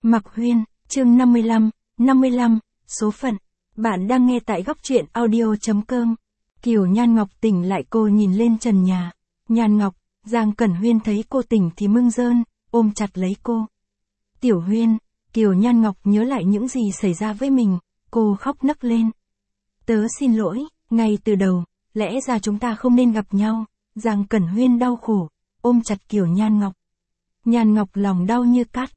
Mạc Huyên, chương 55, số phận. Bạn đang nghe tại góc truyện audio.com. Kiều Nhan Ngọc tỉnh lại, cô nhìn lên trần nhà. Nhan Ngọc, Giang Cẩn Huyên thấy cô tỉnh thì mưng rơn, ôm chặt lấy cô. Tiểu Huyên, Kiều Nhan Ngọc nhớ lại những gì xảy ra với mình, cô khóc nấc lên. Tớ xin lỗi, ngay từ đầu, lẽ ra chúng ta không nên gặp nhau. Giang Cẩn Huyên đau khổ, ôm chặt Kiều Nhan Ngọc. Nhan Ngọc lòng đau như cắt.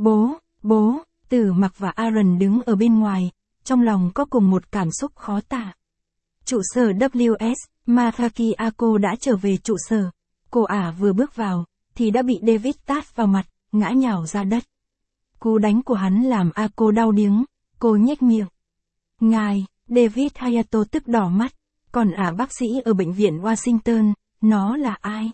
Bố, Tử Mặc và Aaron đứng ở bên ngoài, trong lòng có cùng một cảm xúc khó tả. Trụ sở WS, Masaki Ako đã trở về trụ sở. Cô ả vừa bước vào, thì đã bị David tát vào mặt, ngã nhào ra đất. Cú đánh của hắn làm Ako đau điếng, cô nhếch miệng. Ngài, David Hayato tức đỏ mắt, còn ả bác sĩ ở bệnh viện Washington, nó là ai?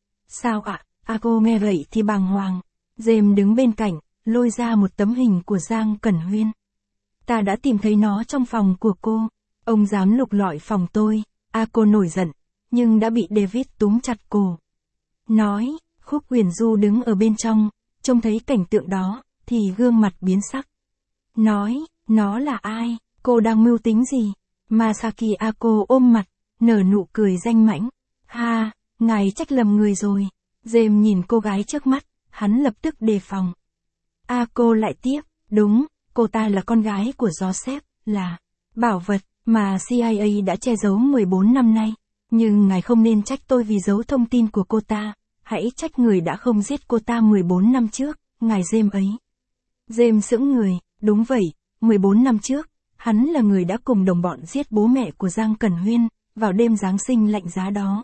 Sao ạ? Ako nghe vậy thì bàng hoàng. James đứng bên cạnh, lôi ra một tấm hình của Giang Cẩn Huyên. Ta đã tìm thấy nó trong phòng của cô. Ông dám lục lọi phòng tôi. Ako nổi giận, nhưng đã bị David túm chặt cổ. Nói, Khúc Huyền Du đứng ở bên trong, trông thấy cảnh tượng đó, thì gương mặt biến sắc. Nói, nó là ai? Cô đang mưu tính gì? Masaki Ako ôm mặt, nở nụ cười danh mãnh. Ha, ngài trách lầm người rồi. James nhìn cô gái trước mắt, hắn lập tức đề phòng. Ako lại tiếp, đúng, cô ta là con gái của Joseph, là bảo vật mà CIA đã che giấu 14 năm nay. Nhưng ngài không nên trách tôi vì giấu thông tin của cô ta, hãy trách người đã không giết cô ta 14 năm trước, ngài James ấy. James sững người, đúng vậy, 14 năm trước, hắn là người đã cùng đồng bọn giết bố mẹ của Giang Cẩn Huyên, vào đêm Giáng sinh lạnh giá đó.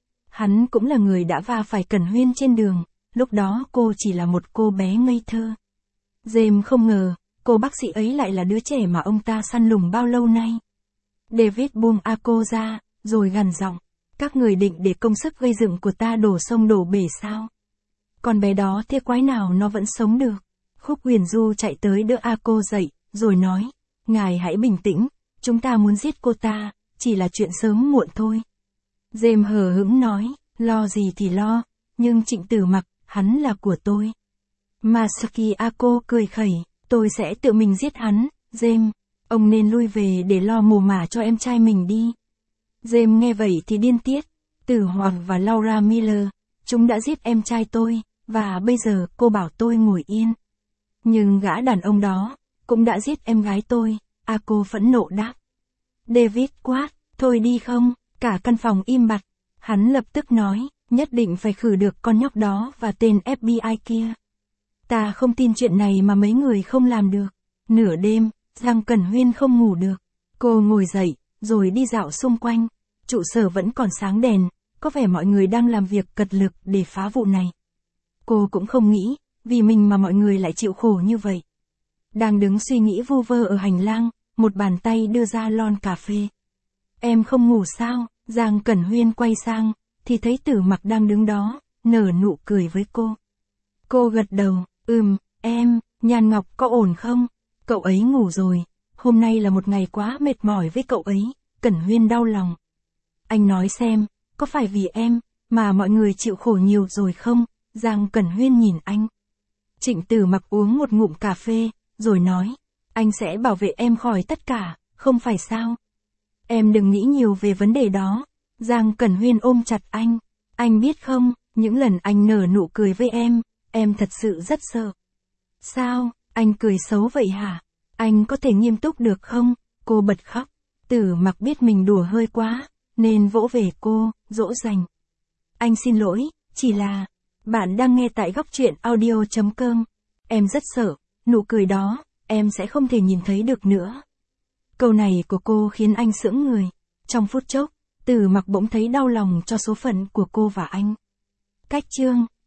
Hắn cũng là người đã va phải Cẩn Huyên trên đường, lúc đó cô chỉ là một cô bé ngây thơ. James không ngờ, cô bác sĩ ấy lại là đứa trẻ mà ông ta săn lùng bao lâu nay. David buông Ako ra, rồi gằn giọng, các người định để công sức gây dựng của ta đổ sông đổ bể sao? Con bé đó thế quái nào nó vẫn sống được? Khúc Huyền Du chạy tới đỡ Ako dậy, rồi nói, ngài hãy bình tĩnh, chúng ta muốn giết cô ta, chỉ là chuyện sớm muộn thôi. James hờ hững nói, lo gì thì lo, nhưng Trịnh Tử Mặc, hắn là của tôi. Masaki Ako cười khẩy, tôi sẽ tự mình giết hắn. James, ông nên lui về để lo mồ mả cho em trai mình đi. James nghe vậy thì điên tiết. Tử Hoàng và Laura Miller, chúng đã giết em trai tôi, và bây giờ cô bảo tôi ngồi yên. Nhưng gã đàn ông đó, cũng đã giết em gái tôi. Ako phẫn nộ đáp. David quát, thôi đi không? Cả căn phòng im bặt. Hắn lập tức nói, nhất định phải khử được con nhóc đó và tên FBI kia. Ta không tin chuyện này mà mấy người không làm được. Nửa đêm, Giang Cẩn Huyên không ngủ được. Cô ngồi dậy, rồi đi dạo xung quanh. Trụ sở vẫn còn sáng đèn, có vẻ mọi người đang làm việc cật lực để phá vụ này. Cô cũng không nghĩ, vì mình mà mọi người lại chịu khổ như vậy. Đang đứng suy nghĩ vu vơ ở hành lang, một bàn tay đưa ra lon cà phê. Em không ngủ sao? Giang Cẩn Huyên quay sang, thì thấy Tử Mặc đang đứng đó, nở nụ cười với cô. Cô gật đầu, em, Nhan Ngọc có ổn không? Cậu ấy ngủ rồi, hôm nay là một ngày quá mệt mỏi với cậu ấy. Cẩn Huyên đau lòng. Anh nói xem, có phải vì em, mà mọi người chịu khổ nhiều rồi không? Giang Cẩn Huyên nhìn anh. Trịnh Tử Mặc uống một ngụm cà phê, rồi nói, anh sẽ bảo vệ em khỏi tất cả, không phải sao? Em đừng nghĩ nhiều về vấn đề đó. Giang Cẩn Huyên ôm chặt anh biết không, những lần anh nở nụ cười với em thật sự rất sợ. Sao, anh cười xấu vậy hả? Anh có thể nghiêm túc được không? Cô bật khóc. Tử Mặc biết mình đùa hơi quá, nên vỗ về cô, dỗ dành. Anh xin lỗi, chỉ là... Bạn đang nghe tại góc truyện audio.com. Em rất sợ, nụ cười đó, em sẽ không thể nhìn thấy được nữa. Câu này của cô khiến anh sững người. Trong phút chốc, Tử Mặc bỗng thấy đau lòng cho số phận của cô và anh. Cách chương